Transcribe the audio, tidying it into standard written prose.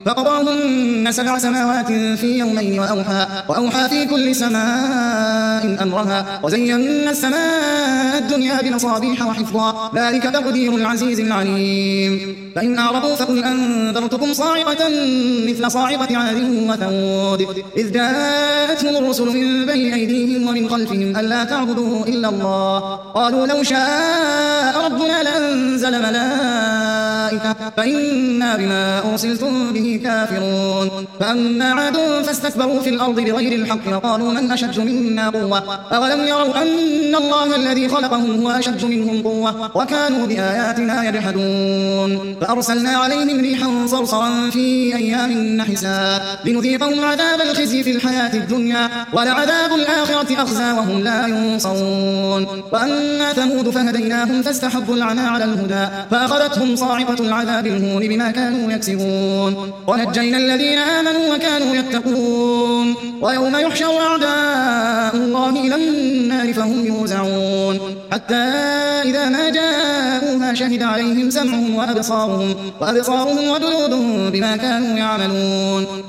فقضاهن 7 سماوات في يومين وأوحى في كل سماء أمرها وزينا السماء الدنيا بمصابيح وحفظا ذلك تقدير العزيز العليم فإن أعرضوا فقل أنذرتكم صاعقة مثل صاعقة عاد وثمود إذ جاءتهم الرسل من بين أيديهم ومن خلفهم ألا تعبدوا إلا الله قالوا لو شاء ربنا لأنزل ملائكة فإنا بما أرسلتم به كافرون فأما عاد فاستكبروا في الأرض بغير الحق وقالوا من أشد منا قوة أولم يروا أن الله الذي خلقهم هو أشد منهم قوة وكانوا بآياتنا يجحدون فأرسلنا عليهم ريحا صرصرا في أيام نحسات لنذيقهم عذاب الخزي في الحياة الدنيا ولعذاب الآخرة أخزى وهم لا ينصرون وأما ثمود فهديناهم فاستحبوا العمى على الهدى فأخذتهم صاعقة العذاب الهون بما كانوا يكسبون ونجينا الذين آمنوا وكانوا يتقون ويوم يحشر أعداء الله إلى النار فهم يوزعون حتى إذا ما جاءوها شهد عليهم سمعهم وأبصارهم وجلودهم بما كانوا يعملون